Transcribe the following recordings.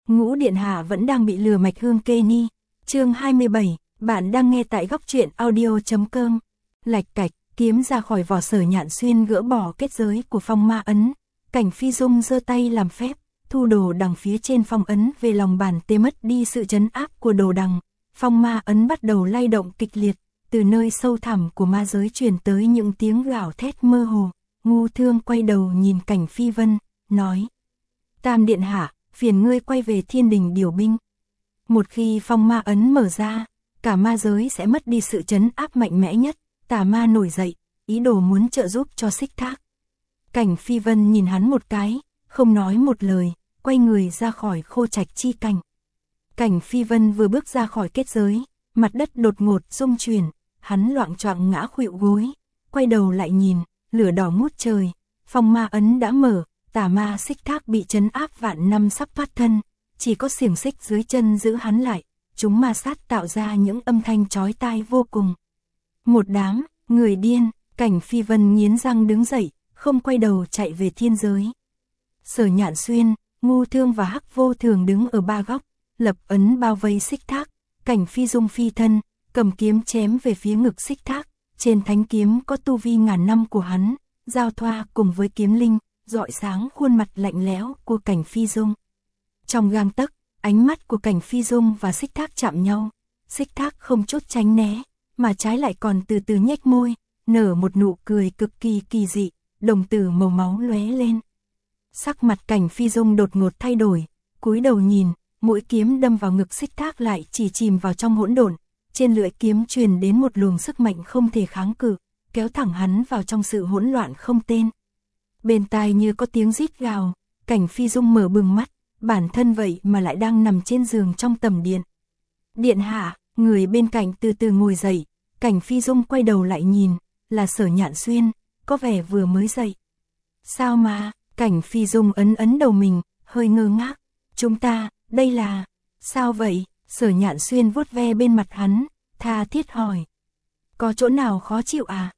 Ngũ điện hạ vẫn đang bị lừa mạch hương kê ni. Chương 27, bạn đang nghe tại góc truyện audio.com. Lạch cạch, kiếm ra khỏi vỏ, Sở Nhạn Xuyên gỡ bỏ kết giới của phong ma ấn. Cảnh Phi Dung giơ tay làm phép, thu đồ đằng phía trên phong ấn về lòng bàn tay, mất đi sự trấn áp của đồ đằng. Phong ma ấn bắt đầu lay động kịch liệt, từ nơi sâu thẳm của ma giới truyền tới những tiếng gào thét mơ hồ. Ngu Thương quay đầu nhìn Cảnh Phi Vân, nói: Tam điện hạ, phiền ngươi quay về thiên đình điều binh. Một khi phong ma ấn mở ra, cả ma giới sẽ mất đi sự trấn áp mạnh mẽ nhất. Tà ma nổi dậy, ý đồ muốn trợ giúp cho Xích Thác. Cảnh Phi Vân nhìn hắn một cái, không nói một lời, quay người ra khỏi Khô Trạch chi cảnh. Cảnh Phi Vân vừa bước ra khỏi kết giới, mặt đất đột ngột rung chuyển, hắn loạng choạng ngã khuỵu gối, quay đầu lại nhìn, lửa đỏ ngút trời, phong ma ấn đã mở, tà ma Xích Thác bị trấn áp vạn năm sắp thoát thân, chỉ có xiềng xích dưới chân giữ hắn lại, chúng ma sát tạo ra những âm thanh chói tai vô cùng. Một đám người điên. Cảnh Phi Vân nghiến răng đứng dậy, không quay đầu chạy về thiên giới. Sở Nhạn Xuyên, Ngu Thương và Hắc Vô Thường đứng ở ba góc, lập ấn bao vây Xích Thác. Cảnh Phi Dung phi thân, cầm kiếm chém về phía ngực Xích Thác. Trên thánh kiếm có tu vi ngàn năm của hắn, giao thoa cùng với kiếm linh, rọi sáng khuôn mặt lạnh lẽo của Cảnh Phi Dung. Trong gang tấc, ánh mắt của Cảnh Phi Dung và Xích Thác chạm nhau. Xích Thác không chút tránh né, mà trái lại còn từ từ nhếch môi, nở một nụ cười cực kỳ kỳ dị, đồng tử màu máu lóe lên. Sắc mặt Cảnh Phi Dung đột ngột thay đổi, cúi đầu nhìn, mũi kiếm đâm vào ngực Xích Thác lại chỉ chìm vào trong hỗn độn, trên lưỡi kiếm truyền đến một luồng sức mạnh không thể kháng cự, kéo thẳng hắn vào trong sự hỗn loạn không tên. Bên tai như có tiếng rít gào, Cảnh Phi Dung mở bừng mắt, bản thân vậy mà lại đang nằm trên giường trong tầm điện. Điện hạ, người bên cạnh từ từ ngồi dậy, Cảnh Phi Dung quay đầu lại nhìn, là Sở Nhạn Xuyên, có vẻ vừa mới dậy. Sao mà? Cảnh Phi Dung ấn đầu mình, hơi ngơ ngác. Chúng ta, đây là... Sao vậy? Sở Nhạn Xuyên vuốt ve bên mặt hắn, tha thiết hỏi. Có chỗ nào khó chịu à?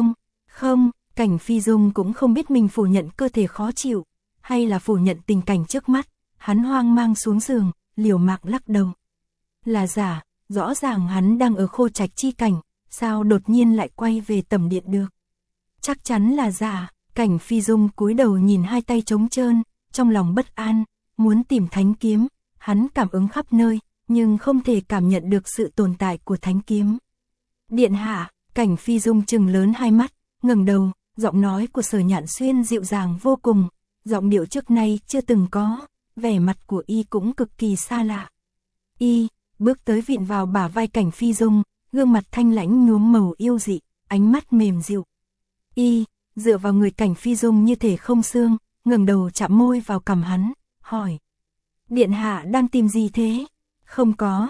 Không. Cảnh Phi Dung cũng không biết mình phủ nhận cơ thể khó chịu, hay là phủ nhận tình cảnh trước mắt. Hắn hoang mang xuống giường, liều mạng lắc đầu. Là giả, rõ ràng hắn đang ở Khô Trạch chi cảnh, sao đột nhiên lại quay về tầm điện được? Chắc chắn là giả. Cảnh Phi Dung cúi đầu nhìn hai tay trống trơn, trong lòng bất an, muốn tìm thánh kiếm. Hắn cảm ứng khắp nơi, nhưng không thể cảm nhận được sự tồn tại của thánh kiếm. Điện hạ, Cảnh Phi Dung trừng lớn hai mắt, ngẩng đầu, giọng nói của Sở Nhạn Xuyên dịu dàng vô cùng, giọng điệu trước nay chưa từng có, vẻ mặt của y cũng cực kỳ xa lạ. Y bước tới vịn vào bả vai Cảnh Phi Dung, gương mặt thanh lãnh nhuốm màu yêu dị, ánh mắt mềm dịu. Y dựa vào người Cảnh Phi Dung như thể không xương, ngẩng đầu chạm môi vào cằm hắn, hỏi: Điện hạ đang tìm gì thế? Không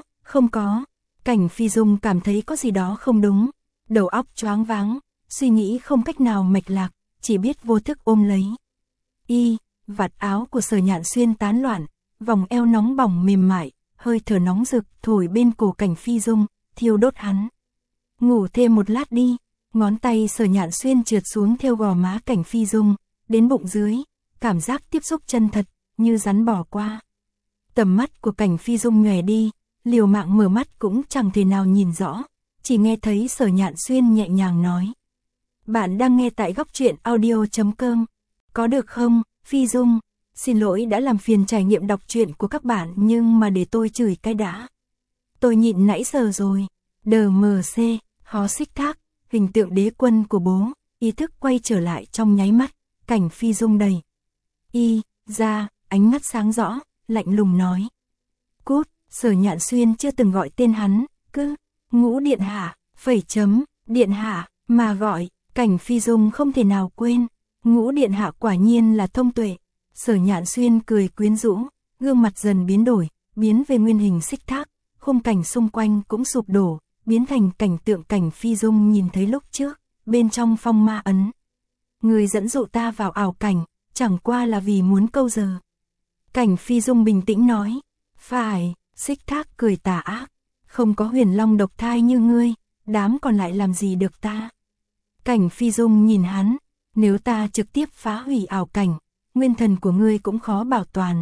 có. Cảnh Phi Dung cảm thấy có gì đó không đúng, đầu óc choáng váng, suy nghĩ không cách nào mạch lạc, chỉ biết vô thức ôm lấy y. Vạt áo của Sở Nhạn Xuyên tán loạn, vòng eo nóng bỏng mềm mại, hơi thở nóng rực thổi bên cổ Cảnh Phi Dung, thiêu đốt hắn. Ngủ thêm một lát đi. Ngón tay Sở Nhạn Xuyên trượt xuống theo gò má Cảnh Phi Dung, đến bụng dưới, cảm giác tiếp xúc chân thật, như rắn bỏ qua. Tầm mắt của Cảnh Phi Dung nhòe đi, liều mạng mở mắt cũng chẳng thể nào nhìn rõ, chỉ nghe thấy Sở Nhạn Xuyên nhẹ nhàng nói: Bạn đang nghe tại góc truyện audio.com. Có được không, Phi Dung? Xin lỗi đã làm phiền trải nghiệm đọc truyện của các bạn, nhưng mà để tôi chửi cái đã. Tôi nhịn nãy giờ rồi. DMC, Hó Xích Thác, hình tượng đế quân của bố, ý thức quay trở lại trong nháy mắt. Cảnh Phi Dung đầy y ra, ánh mắt sáng rõ, lạnh lùng nói: Cút. Sở Nhạn Xuyên chưa từng gọi tên hắn, cứ Ngũ điện hạ, điện hạ mà gọi. Cảnh Phi Dung không thể nào quên, Ngũ điện hạ quả nhiên là thông tuệ. Sở Nhạn Xuyên cười quyến rũ, gương mặt dần biến đổi, biến về nguyên hình Xích Thác, khung cảnh xung quanh cũng sụp đổ, biến thành cảnh tượng Cảnh Phi Dung nhìn thấy lúc trước, bên trong phong ma ấn. Người dẫn dụ ta vào ảo cảnh, chẳng qua là vì muốn câu giờ. Cảnh Phi Dung bình tĩnh nói: Phải. Xích Thác cười tà ác: Không có huyền long độc thai như ngươi, đám còn lại làm gì được ta? Cảnh Phi Dung nhìn hắn: Nếu ta trực tiếp phá hủy ảo cảnh, nguyên thần của ngươi cũng khó bảo toàn,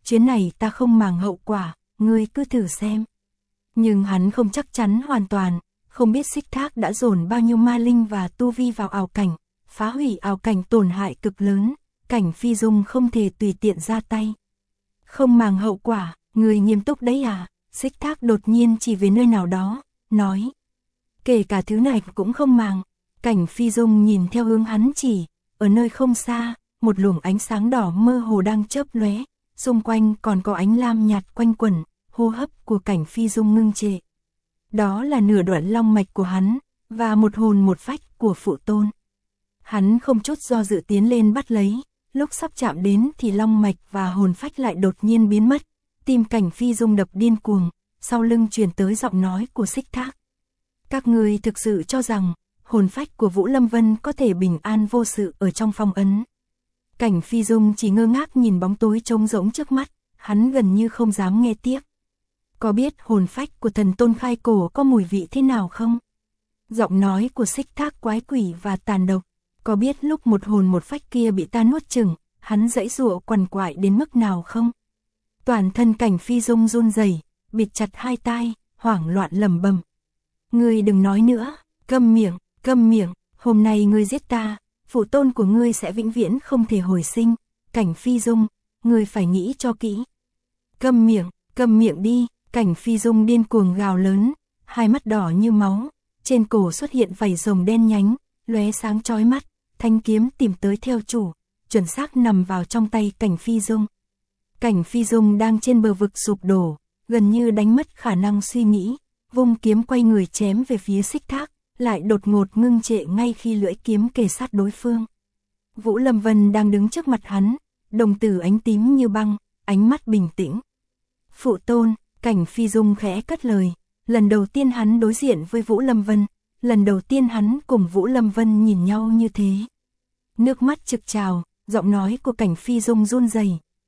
chuyến này ta không màng hậu quả, ngươi cứ thử xem. Nhưng hắn không chắc chắn hoàn toàn, không biết Xích Thác đã dồn bao nhiêu ma linh và tu vi vào ảo cảnh, phá hủy ảo cảnh tổn hại cực lớn, Cảnh Phi Dung không thể tùy tiện ra tay. Không màng hậu quả, người nghiêm túc đấy à? Xích Thác đột nhiên chỉ về nơi nào đó, nói. Kể cả thứ này cũng không màng. Cảnh Phi Dung nhìn theo hướng hắn chỉ, ở nơi không xa, một luồng ánh sáng đỏ mơ hồ đang chớp lóe, xung quanh còn có ánh lam nhạt quanh quẩn, hô hấp của Cảnh Phi Dung ngưng trệ. Đó là nửa đoạn long mạch của hắn, và một hồn một phách của phụ tôn. Hắn không chút do dự tiến lên bắt lấy, lúc sắp chạm đến thì long mạch và hồn phách lại đột nhiên biến mất, tim Cảnh Phi Dung đập điên cuồng, sau lưng truyền tới giọng nói của Xích Thác. Các ngươi thực sự cho rằng, hồn phách của Vũ Lâm Vân có thể bình an vô sự ở trong phong ấn. Cảnh Phi Dung chỉ ngơ ngác nhìn bóng tối trống rỗng trước mắt, hắn gần như không dám nghe tiếp. Có biết hồn phách của thần tôn khai cổ có mùi vị thế nào không? Giọng nói của Xích Thác quái quỷ và tàn độc. Có biết lúc một hồn một phách kia bị ta nuốt chửng, hắn giãy giụa quằn quại đến mức nào không? Toàn thân Cảnh Phi Dung run rẩy, bịt chặt hai tai, hoảng loạn lẩm bẩm. Ngươi đừng nói nữa, câm miệng, hôm nay ngươi giết ta, phụ tôn của ngươi sẽ vĩnh viễn không thể hồi sinh. Cảnh Phi Dung, ngươi phải nghĩ cho kỹ. Câm miệng đi. Cảnh Phi Dung điên cuồng gào lớn, hai mắt đỏ như máu, trên cổ xuất hiện vảy rồng đen nhánh, lóe sáng chói mắt, thanh kiếm tìm tới theo chủ, chuẩn xác nằm vào trong tay Cảnh Phi Dung. Cảnh Phi Dung đang trên bờ vực sụp đổ, gần như đánh mất khả năng suy nghĩ, vung kiếm quay người chém về phía Xích Thác, lại đột ngột ngưng trệ ngay khi lưỡi kiếm kề sát đối phương. Vũ Lâm Vân đang đứng trước mặt hắn, đồng tử ánh tím như băng, ánh mắt bình tĩnh. Phụ tôn. Cảnh Phi Dung khẽ cất lời, lần đầu tiên hắn đối diện với Vũ Lâm Vân, lần đầu tiên hắn cùng Vũ Lâm Vân nhìn nhau như thế. Nước mắt trực trào, giọng nói của Cảnh Phi Dung run rẩy.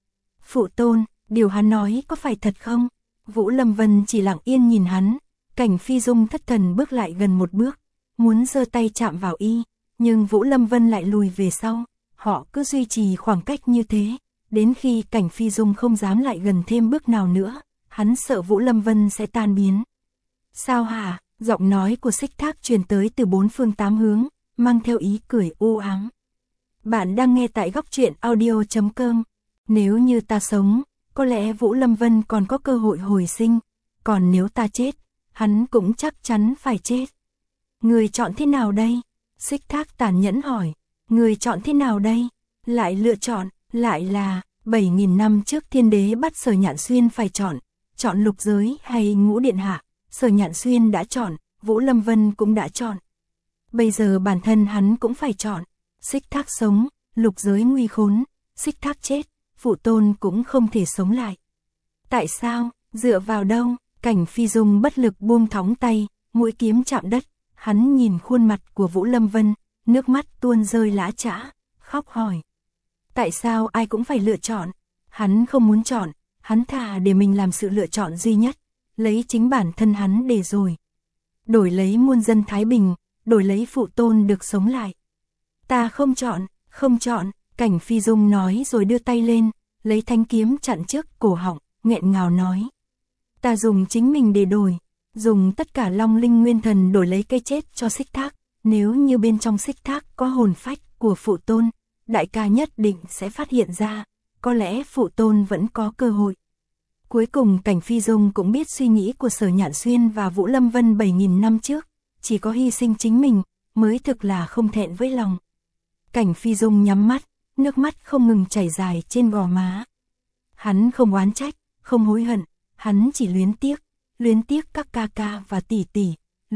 Phụ tôn, điều hắn nói có phải thật không? Vũ Lâm Vân chỉ lặng yên nhìn hắn, Cảnh Phi Dung thất thần bước lại gần một bước, muốn giơ tay chạm vào y, nhưng Vũ Lâm Vân lại lùi về sau, họ cứ duy trì khoảng cách như thế, đến khi Cảnh Phi Dung không dám lại gần thêm bước nào nữa. Hắn sợ Vũ Lâm Vân sẽ tan biến. Sao hả? Giọng nói của Xích Thác truyền tới từ bốn phương tám hướng, mang theo ý cười u ám. Bạn đang nghe tại góc truyện audio.com. Nếu như ta sống, có lẽ Vũ Lâm Vân còn có cơ hội hồi sinh. Còn nếu ta chết, hắn cũng chắc chắn phải chết. Người chọn thế nào đây? Xích Thác tàn nhẫn hỏi. Người chọn thế nào đây? Lại lựa chọn, lại là 7.000 năm trước Thiên Đế bắt Sở Nhạn Xuyên phải chọn. Chọn Lục Giới hay Ngũ Điện Hạ, Sở Nhạn Xuyên đã chọn, Vũ Lâm Vân cũng đã chọn. Bây giờ bản thân hắn cũng phải chọn. Xích Thác sống, Lục Giới nguy khốn, Xích Thác chết, phụ tôn cũng không thể sống lại. Tại sao? Dựa vào đâu? Cảnh Phi Dung bất lực buông thõng tay, mũi kiếm chạm đất, hắn nhìn khuôn mặt của Vũ Lâm Vân, nước mắt tuôn rơi lã chã, khóc hỏi. Tại sao ai cũng phải lựa chọn? Hắn không muốn chọn. Hắn thà để mình làm sự lựa chọn duy nhất, lấy chính bản thân hắn để rồi. Đổi lấy muôn dân thái bình, đổi lấy phụ tôn được sống lại. Ta không chọn, Cảnh Phi Dung nói rồi đưa tay lên, lấy thanh kiếm chặn trước cổ họng, nghẹn ngào nói. Ta dùng chính mình để đổi, dùng tất cả long linh nguyên thần đổi lấy cái chết cho Xích Thác. Nếu như bên trong Xích Thác có hồn phách của phụ tôn, đại ca nhất định sẽ phát hiện ra. Có lẽ phụ tôn vẫn có cơ hội. Cuối cùng Cảnh Phi Dung cũng biết suy nghĩ của Sở Nhạn Xuyên và Vũ Lâm Vân 7.000 năm trước, chỉ có hy sinh chính mình, mới thực là không thẹn với lòng. Cảnh Phi Dung nhắm mắt, nước mắt không ngừng chảy dài trên gò má. Hắn không oán trách, không hối hận, hắn chỉ luyến tiếc các ca ca và tỷ tỷ,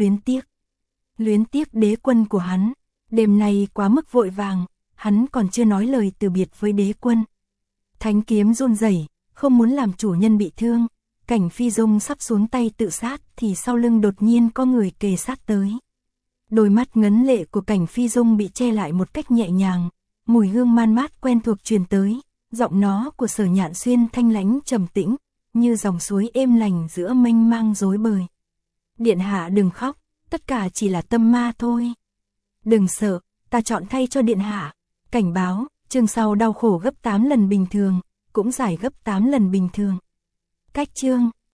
luyến tiếc đế quân của hắn. Đêm nay quá mức vội vàng, hắn còn chưa nói lời từ biệt với đế quân. Thánh kiếm run rẩy, không muốn làm chủ nhân bị thương. Cảnh Phi Dung sắp xuống tay tự sát thì sau lưng đột nhiên có người kề sát tới. Đôi mắt ngấn lệ của Cảnh Phi Dung bị che lại một cách nhẹ nhàng, mùi hương man mát quen thuộc truyền tới, giọng nó của Sở Nhạn Xuyên thanh lãnh trầm tĩnh, như dòng suối êm lành giữa mênh mang rối bời. Điện hạ đừng khóc, tất cả chỉ là tâm ma thôi. Đừng sợ, ta chọn thay cho điện hạ. Cảnh báo, chương sau đau khổ gấp 8 lần bình thường, cũng giải gấp 8 lần bình thường. Cách chương